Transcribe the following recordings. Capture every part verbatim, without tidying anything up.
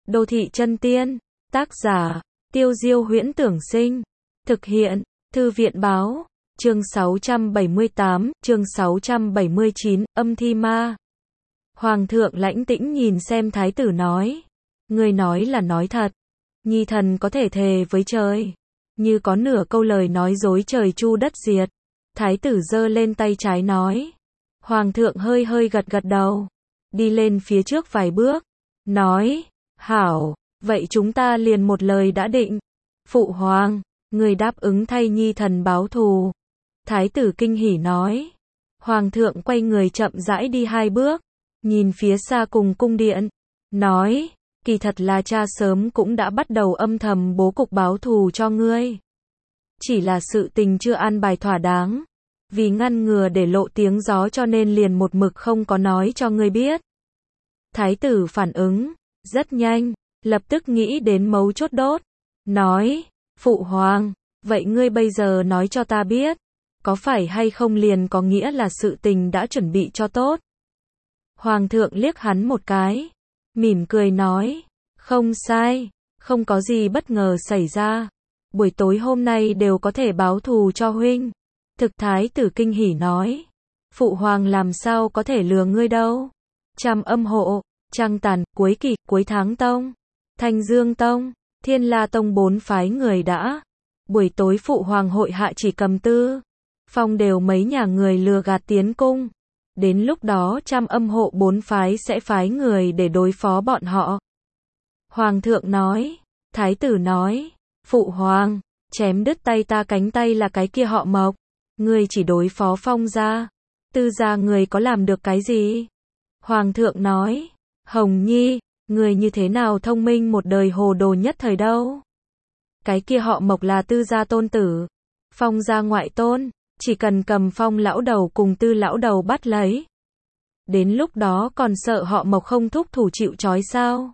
Đô thị chân tiên, tác giả, Tiêu Diêu Huyễn Tưởng Sinh, thực hiện, Thư viện Báo, chương sáu trăm bảy mươi tám, chương sáu trăm bảy mươi chín, âm thi ma. Hoàng thượng lãnh tĩnh nhìn xem thái tử nói, ngươi nói là nói thật, nhi thần có thể thề với trời, như có nửa câu lời nói dối trời chu đất diệt. Thái tử giơ lên tay trái nói, hoàng thượng hơi hơi gật gật đầu, đi lên phía trước vài bước, nói, hảo, vậy chúng ta liền một lời đã định. Phụ hoàng, người đáp ứng thay nhi thần báo thù. Thái tử kinh hỉ nói. Hoàng thượng quay người chậm rãi đi hai bước, nhìn phía xa cùng cung điện, nói, kỳ thật là cha sớm cũng đã bắt đầu âm thầm bố cục báo thù cho ngươi. Chỉ là sự tình chưa an bài thỏa đáng, vì ngăn ngừa để lộ tiếng gió cho nên liền một mực không có nói cho ngươi biết. Thái tử phản ứng rất nhanh, lập tức nghĩ đến mấu chốt đốt, nói, phụ hoàng, vậy ngươi bây giờ nói cho ta biết, có phải hay không liền có nghĩa là sự tình đã chuẩn bị cho tốt. Hoàng thượng liếc hắn một cái, mỉm cười nói, không sai, không có gì bất ngờ xảy ra, buổi tối hôm nay đều có thể báo thù cho huynh. Thực thái tử kinh hỉ nói, phụ hoàng làm sao có thể lừa ngươi đâu. Trăm âm hộ, trăng tàn, cuối kỳ, cuối tháng tông, Thanh Dương tông, Thiên La tông bốn phái người đã. Buổi tối phụ hoàng hội hạ chỉ cầm tư, phong đều mấy nhà người lừa gạt tiến cung. Đến lúc đó trăm âm hộ bốn phái sẽ phái người để đối phó bọn họ. Hoàng thượng nói, thái tử nói, phụ hoàng, chém đứt tay ta cánh tay là cái kia họ Mộc, người chỉ đối phó phong gia, tư gia người có làm được cái gì? Hoàng thượng nói, Hồng Nhi, người như thế nào thông minh một đời hồ đồ nhất thời đâu? Cái kia họ Mộc là tư gia tôn tử, phong gia ngoại tôn, chỉ cần cầm phong lão đầu cùng tư lão đầu bắt lấy. Đến lúc đó còn sợ họ Mộc không thúc thủ chịu trói sao?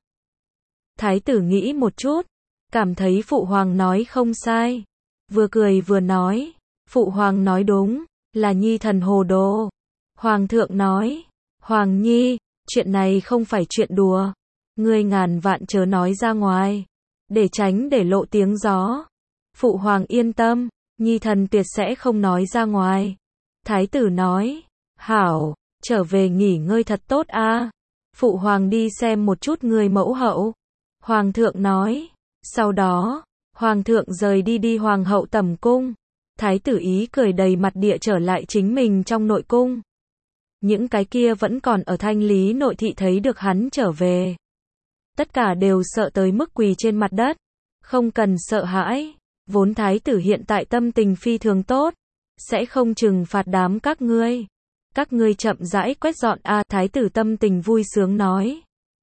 Thái tử nghĩ một chút, cảm thấy phụ hoàng nói không sai, vừa cười vừa nói, phụ hoàng nói đúng, là nhi thần hồ đồ. Hoàng thượng nói, Hoàng Nhi, chuyện này không phải chuyện đùa, ngươi ngàn vạn chớ nói ra ngoài, để tránh để lộ tiếng gió. Phụ hoàng yên tâm, nhi thần tuyệt sẽ không nói ra ngoài. Thái tử nói, hảo, trở về nghỉ ngơi thật tốt a. Phụ hoàng đi xem một chút người mẫu hậu. Hoàng thượng nói, sau đó, hoàng thượng rời đi đi hoàng hậu tẩm cung. Thái tử ý cười đầy mặt địa trở lại chính mình trong nội cung. Những cái kia vẫn còn ở Thanh Lý nội thị thấy được hắn trở về, tất cả đều sợ tới mức quỳ trên mặt đất. Không cần sợ hãi, vốn thái tử hiện tại tâm tình phi thường tốt, sẽ không trừng phạt đám các ngươi. Các ngươi chậm rãi quét dọn a. Thái tử tâm tình vui sướng nói.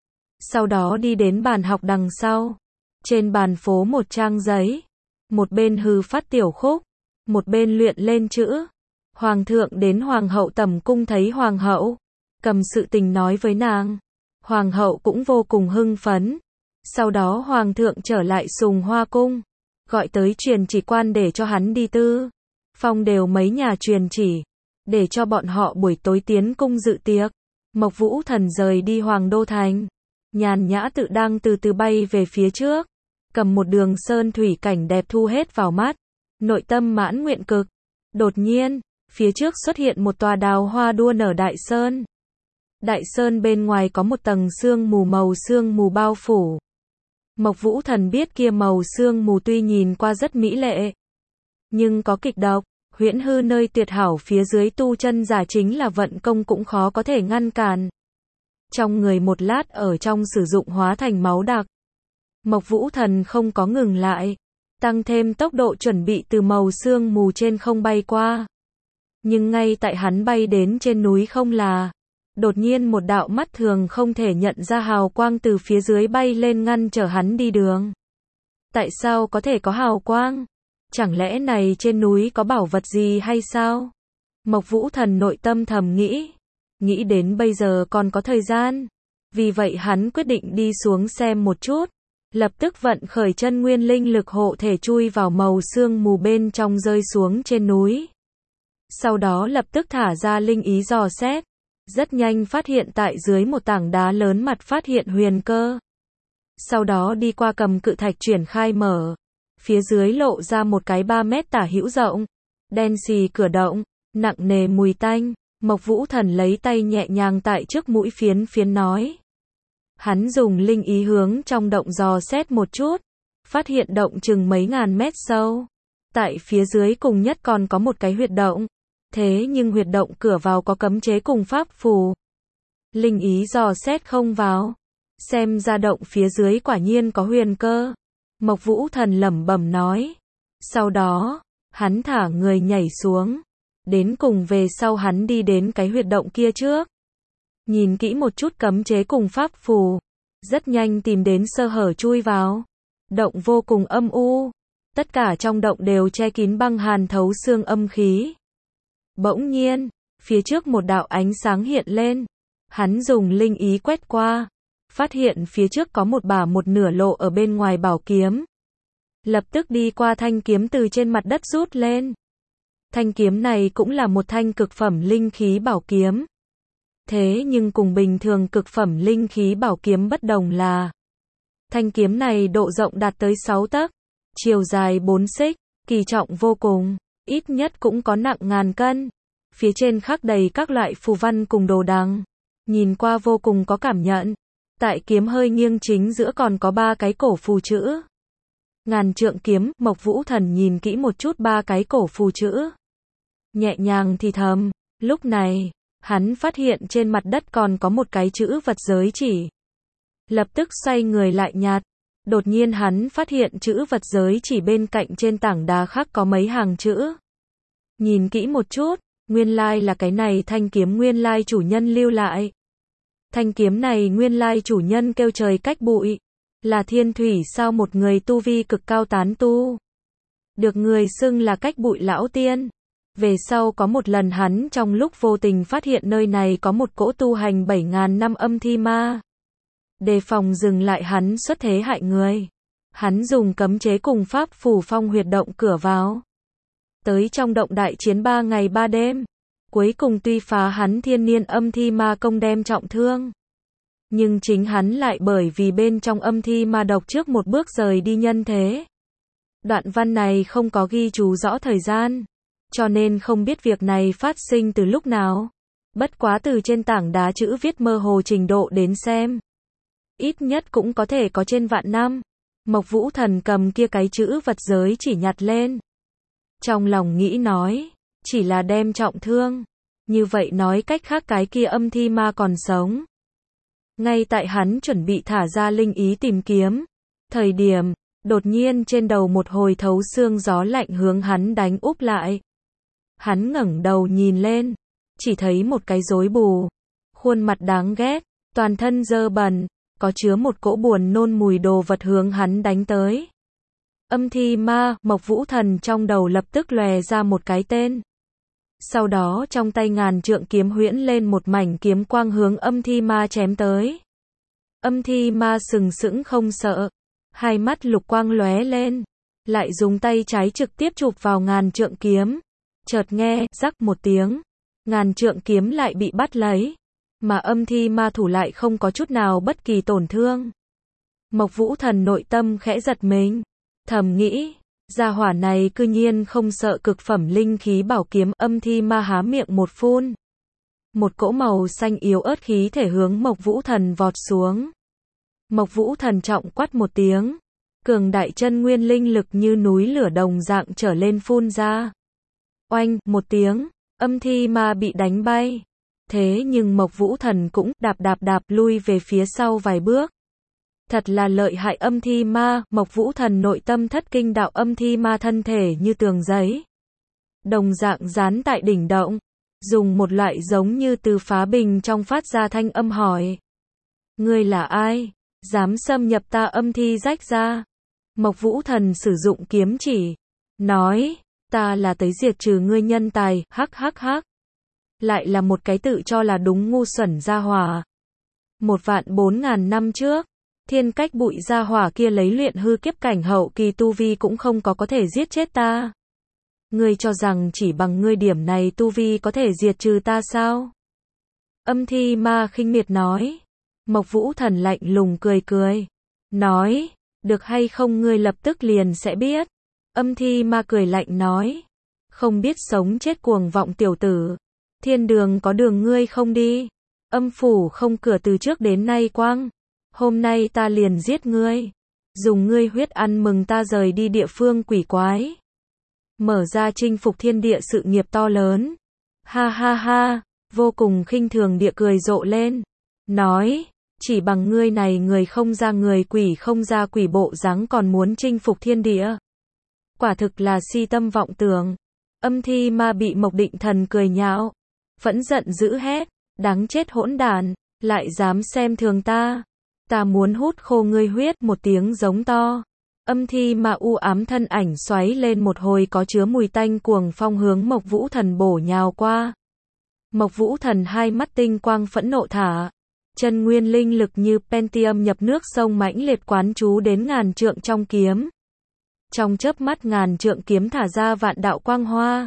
Sau đó đi đến bàn học đằng sau, trên bàn phố một trang giấy, một bên hừ phát tiểu khúc, một bên luyện lên chữ. Hoàng thượng đến hoàng hậu tẩm cung thấy hoàng hậu, cầm sự tình nói với nàng. Hoàng hậu cũng vô cùng hưng phấn. Sau đó hoàng thượng trở lại Sùng Hoa cung, gọi tới truyền chỉ quan để cho hắn đi tư, phong đều mấy nhà truyền chỉ, để cho bọn họ buổi tối tiến cung dự tiệc. Mộc Vũ Thần rời đi Hoàng Đô Thành, nhàn nhã tự đang từ từ bay về phía trước, cầm một đường sơn thủy cảnh đẹp thu hết vào mắt, nội tâm mãn nguyện cực. Đột nhiên, phía trước xuất hiện một tòa đào hoa đua nở đại sơn. Đại sơn bên ngoài có một tầng sương mù màu sương mù bao phủ. Mộc Vũ Thần biết kia màu sương mù tuy nhìn qua rất mỹ lệ, nhưng có kịch độc, huyễn hư nơi tuyệt hảo phía dưới tu chân giả chính là vận công cũng khó có thể ngăn cản. Trong người một lát ở trong sử dụng hóa thành máu đặc. Mộc Vũ Thần không có ngừng lại, tăng thêm tốc độ chuẩn bị từ màu sương mù trên không bay qua. Nhưng ngay tại hắn bay đến trên núi không là, đột nhiên một đạo mắt thường không thể nhận ra hào quang từ phía dưới bay lên ngăn trở hắn đi đường. Tại sao có thể có hào quang? Chẳng lẽ này trên núi có bảo vật gì hay sao? Mộc Vũ Thần nội tâm thầm nghĩ. Nghĩ đến bây giờ còn có thời gian. Vì vậy hắn quyết định đi xuống xem một chút. Lập tức vận khởi chân nguyên linh lực hộ thể chui vào màu sương mù bên trong rơi xuống trên núi. Sau đó lập tức thả ra linh ý dò xét. Rất nhanh phát hiện tại dưới một tảng đá lớn mặt phát hiện huyền cơ. Sau đó đi qua cầm cự thạch chuyển khai mở. Phía dưới lộ ra một cái ba mét tả hữu rộng. Đen xì cửa động, nặng nề mùi tanh. Mộc Vũ Thần lấy tay nhẹ nhàng tại trước mũi phiến phiến nói. Hắn dùng linh ý hướng trong động dò xét một chút. Phát hiện động chừng mấy ngàn mét sâu. Tại phía dưới cùng nhất còn có một cái huyệt động. Thế nhưng huyệt động cửa vào có cấm chế cùng pháp phù. Linh ý dò xét không vào. Xem ra động phía dưới quả nhiên có huyền cơ. Mộc Vũ Thần lẩm bẩm nói. Sau đó, hắn thả người nhảy xuống. Đến cùng về sau hắn đi đến cái huyệt động kia trước. Nhìn kỹ một chút cấm chế cùng pháp phù. Rất nhanh tìm đến sơ hở chui vào. Động vô cùng âm u. Tất cả trong động đều che kín băng hàn thấu xương âm khí. Bỗng nhiên, phía trước một đạo ánh sáng hiện lên. Hắn dùng linh ý quét qua. Phát hiện phía trước có một bả một nửa lộ ở bên ngoài bảo kiếm. Lập tức đi qua thanh kiếm từ trên mặt đất rút lên. Thanh kiếm này cũng là một thanh cực phẩm linh khí bảo kiếm. Thế nhưng cùng bình thường cực phẩm linh khí bảo kiếm bất đồng là thanh kiếm này độ rộng đạt tới sáu tấc, chiều dài bốn xích, kỳ trọng vô cùng, ít nhất cũng có nặng ngàn cân. Phía trên khắc đầy các loại phù văn cùng đồ đằng, nhìn qua vô cùng có cảm nhận. Tại kiếm hơi nghiêng chính giữa còn có ba cái cổ phù chữ. Ngàn trượng kiếm, Mộc Vũ Thần nhìn kỹ một chút ba cái cổ phù chữ. Nhẹ nhàng thì thầm, lúc này, hắn phát hiện trên mặt đất còn có một cái chữ vật giới chỉ. Lập tức xoay người lại nhặt. Đột nhiên hắn phát hiện chữ vật giới chỉ bên cạnh trên tảng đá khác có mấy hàng chữ. Nhìn kỹ một chút, nguyên lai là cái này thanh kiếm nguyên lai chủ nhân lưu lại. Thanh kiếm này nguyên lai chủ nhân kêu trời cách bụi. Là thiên thủy sao một người tu vi cực cao tán tu. Được người xưng là cách bụi lão tiên. Về sau có một lần hắn trong lúc vô tình phát hiện nơi này có một cỗ tu hành bảy ngàn năm âm thi ma. Đề phòng dừng lại hắn xuất thế hại người. Hắn dùng cấm chế cùng pháp phù phong huyệt động cửa vào. Tới trong động đại chiến ba ngày ba đêm. Cuối cùng tuy phá hắn thiên niên âm thi ma công đem trọng thương. Nhưng chính hắn lại bởi vì bên trong âm thi ma độc trước một bước rời đi nhân thế. Đoạn văn này không có ghi chú rõ thời gian. Cho nên không biết việc này phát sinh từ lúc nào. Bất quá từ trên tảng đá chữ viết mơ hồ trình độ đến xem. Ít nhất cũng có thể có trên vạn năm. Mộc Vũ Thần cầm kia cái chữ vật giới chỉ nhặt lên. Trong lòng nghĩ nói, chỉ là đem trọng thương. Như vậy nói cách khác cái kia âm thi ma còn sống. Ngay tại hắn chuẩn bị thả ra linh ý tìm kiếm. Thời điểm, đột nhiên trên đầu một hồi thấu xương gió lạnh hướng hắn đánh úp lại. Hắn ngẩng đầu nhìn lên. Chỉ thấy một cái rối bù. Khuôn mặt đáng ghét, toàn thân dơ bẩn. Có chứa một cỗ buồn nôn mùi đồ vật hướng hắn đánh tới. Âm thi ma, Mộc Vũ Thần trong đầu lập tức lòe ra một cái tên. Sau đó trong tay ngàn trượng kiếm huyễn lên một mảnh kiếm quang hướng âm thi ma chém tới. Âm thi ma sừng sững không sợ. Hai mắt lục quang lóe lên. Lại dùng tay trái trực tiếp chụp vào ngàn trượng kiếm. Chợt nghe, rắc một tiếng. Ngàn trượng kiếm lại bị bắt lấy. Mà âm thi ma thủ lại không có chút nào bất kỳ tổn thương. Mộc Vũ Thần nội tâm khẽ giật mình. Thầm nghĩ, gia hỏa này cư nhiên không sợ cực phẩm linh khí bảo kiếm. Âm thi ma há miệng một phun. Một cỗ màu xanh yếu ớt khí thể hướng Mộc Vũ Thần vọt xuống. Mộc Vũ Thần trọng quát một tiếng. Cường đại chân nguyên linh lực như núi lửa đồng dạng trở lên phun ra. Oanh, một tiếng, âm thi ma bị đánh bay. Thế nhưng Mộc Vũ Thần cũng đạp đạp đạp lui về phía sau vài bước. Thật là lợi hại âm thi ma. Mộc Vũ Thần nội tâm thất kinh đạo âm thi ma thân thể như tường giấy. Đồng dạng dán tại đỉnh động. Dùng một loại giống như từ phá bình trong phát ra thanh âm hỏi. Ngươi là ai? Dám xâm nhập ta âm thi rách ra. Mộc Vũ Thần sử dụng kiếm chỉ. Nói, ta là tới diệt trừ ngươi nhân tài, hắc hắc hắc. Lại là một cái tự cho là đúng ngu xuẩn gia hỏa. Một vạn bốn ngàn năm trước, thiên cách bụi gia hỏa kia lấy luyện hư kiếp cảnh hậu kỳ tu vi cũng không có có thể giết chết ta. Ngươi cho rằng chỉ bằng ngươi điểm này tu vi có thể diệt trừ ta sao? Âm thi ma khinh miệt nói. Mộc Vũ Thần lạnh lùng cười cười. nói, được hay không ngươi lập tức liền sẽ biết. Âm thi ma cười lạnh nói, không biết sống chết cuồng vọng tiểu tử, thiên đường có đường ngươi không đi, âm phủ không cửa từ trước đến nay quang, hôm nay ta liền giết ngươi, dùng ngươi huyết ăn mừng ta rời đi địa phương quỷ quái, mở ra chinh phục thiên địa sự nghiệp to lớn. Ha ha ha, vô cùng khinh thường địa cười rộ lên, nói, chỉ bằng ngươi này người không ra người quỷ không ra quỷ bộ dáng còn muốn chinh phục thiên địa. Quả thực là si tâm vọng tưởng. Âm thi ma bị Mộc Định Thần cười nhạo, phẫn giận dữ hét, đáng chết hỗn đản, lại dám xem thường ta, ta muốn hút khô ngươi huyết, một tiếng giống to. Âm thi ma u ám thân ảnh xoáy lên một hồi có chứa mùi tanh cuồng phong hướng Mộc Vũ Thần bổ nhào qua. Mộc Vũ Thần hai mắt tinh quang phẫn nộ thả, chân nguyên linh lực như Pentium nhập nước sông mãnh liệt quán chú đến ngàn trượng trong kiếm. Trong chớp mắt ngàn trượng kiếm thả ra vạn đạo quang hoa.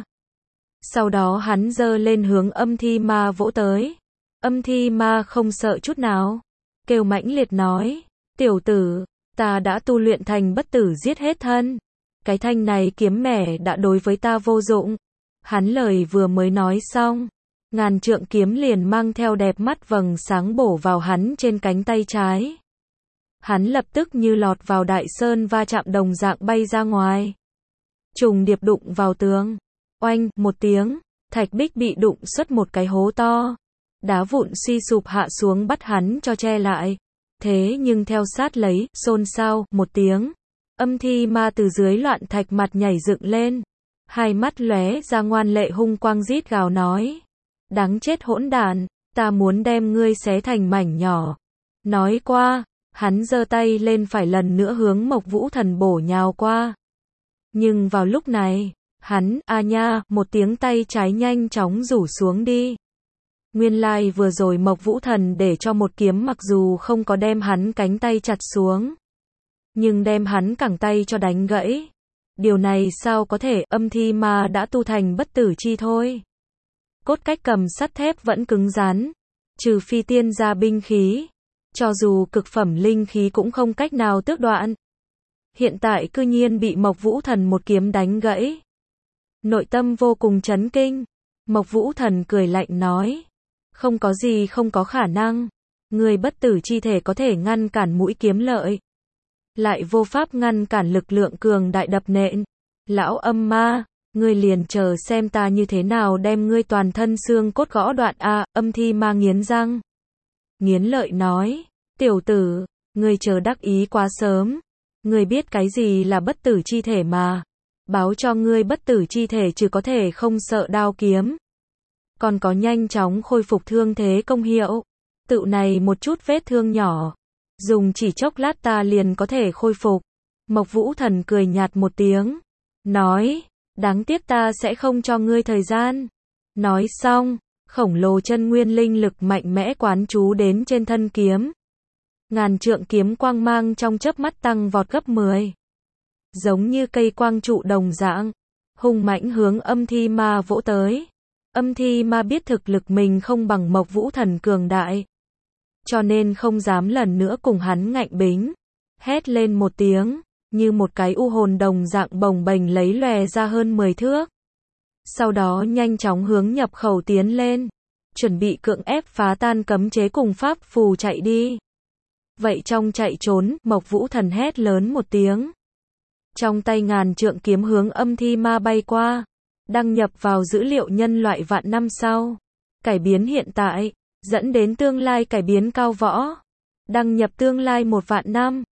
Sau đó hắn giơ lên hướng âm thi ma vỗ tới. Âm thi ma không sợ chút nào, kêu mãnh liệt nói, tiểu tử, ta đã tu luyện thành bất tử giết hết thân. Cái thanh này kiếm mẻ đã đối với ta vô dụng. Hắn lời vừa mới nói xong, ngàn trượng kiếm liền mang theo đẹp mắt vầng sáng bổ vào hắn trên cánh tay trái. Hắn lập tức như lọt vào đại sơn va chạm đồng dạng bay ra ngoài. Trùng điệp đụng vào tường. Oanh, một tiếng, thạch bích bị đụng xuất một cái hố to. Đá vụn suy sụp hạ xuống bắt hắn cho che lại. Thế nhưng theo sát lấy, xôn xao, một tiếng. Âm thi ma từ dưới loạn thạch mặt nhảy dựng lên. Hai mắt lóe ra ngoan lệ hung quang rít gào nói. Đáng chết hỗn đản, ta muốn đem ngươi xé thành mảnh nhỏ. Nói qua, hắn giơ tay lên phải lần nữa hướng Mộc Vũ Thần bổ nhào qua. Nhưng vào lúc này, hắn, a nha, một tiếng tay trái nhanh chóng rủ xuống đi. Nguyên lai vừa rồi Mộc Vũ Thần để cho một kiếm mặc dù không có đem hắn cánh tay chặt xuống, nhưng đem hắn cẳng tay cho đánh gãy. Điều này sao có thể, âm thi ma đã tu thành bất tử chi thôi. Cốt cách cầm sắt thép vẫn cứng rắn, trừ phi tiên gia binh khí, cho dù cực phẩm linh khí cũng không cách nào tước đoạn. Hiện tại cư nhiên bị Mộc Vũ Thần một kiếm đánh gãy. Nội tâm vô cùng chấn kinh, Mộc Vũ Thần cười lạnh nói, không có gì không có khả năng, người bất tử chi thể có thể ngăn cản mũi kiếm lợi, lại vô pháp ngăn cản lực lượng cường đại đập nện. Lão âm ma, ngươi liền chờ xem ta như thế nào đem ngươi toàn thân xương cốt gõ đoạn a. Âm thi ma nghiến răng, nghiến lợi nói, tiểu tử, ngươi chờ đắc ý quá sớm, ngươi biết cái gì là bất tử chi thể mà, báo cho ngươi bất tử chi thể trừ có thể không sợ đao kiếm, còn có nhanh chóng khôi phục thương thế công hiệu. Tự này một chút vết thương nhỏ, dùng chỉ chốc lát ta liền có thể khôi phục. Mộc Vũ Thần cười nhạt một tiếng, nói, đáng tiếc ta sẽ không cho ngươi thời gian. Nói xong, khổng lồ chân nguyên linh lực mạnh mẽ quán chú đến trên thân kiếm. Ngàn trượng kiếm quang mang trong chớp mắt tăng vọt gấp mười. Giống như cây quang trụ đồng dạng, hung mãnh hướng âm thi ma vỗ tới. Âm thi ma biết thực lực mình không bằng Mộc Vũ Thần cường đại, cho nên không dám lần nữa cùng hắn ngạnh bính. Hét lên một tiếng, như một cái u hồn đồng dạng bồng bềnh lấy lòe ra hơn mười thước. Sau đó nhanh chóng hướng nhập khẩu tiến lên, chuẩn bị cưỡng ép phá tan cấm chế cùng pháp phù chạy đi. Vậy trong chạy trốn, Mộc Vũ Thần hét lớn một tiếng. Trong tay ngàn trượng kiếm hướng âm thi ma bay qua, đăng nhập vào dữ liệu nhân loại vạn năm sau. Cải biến hiện tại, dẫn đến tương lai cải biến cao võ. Đăng nhập tương lai một vạn năm.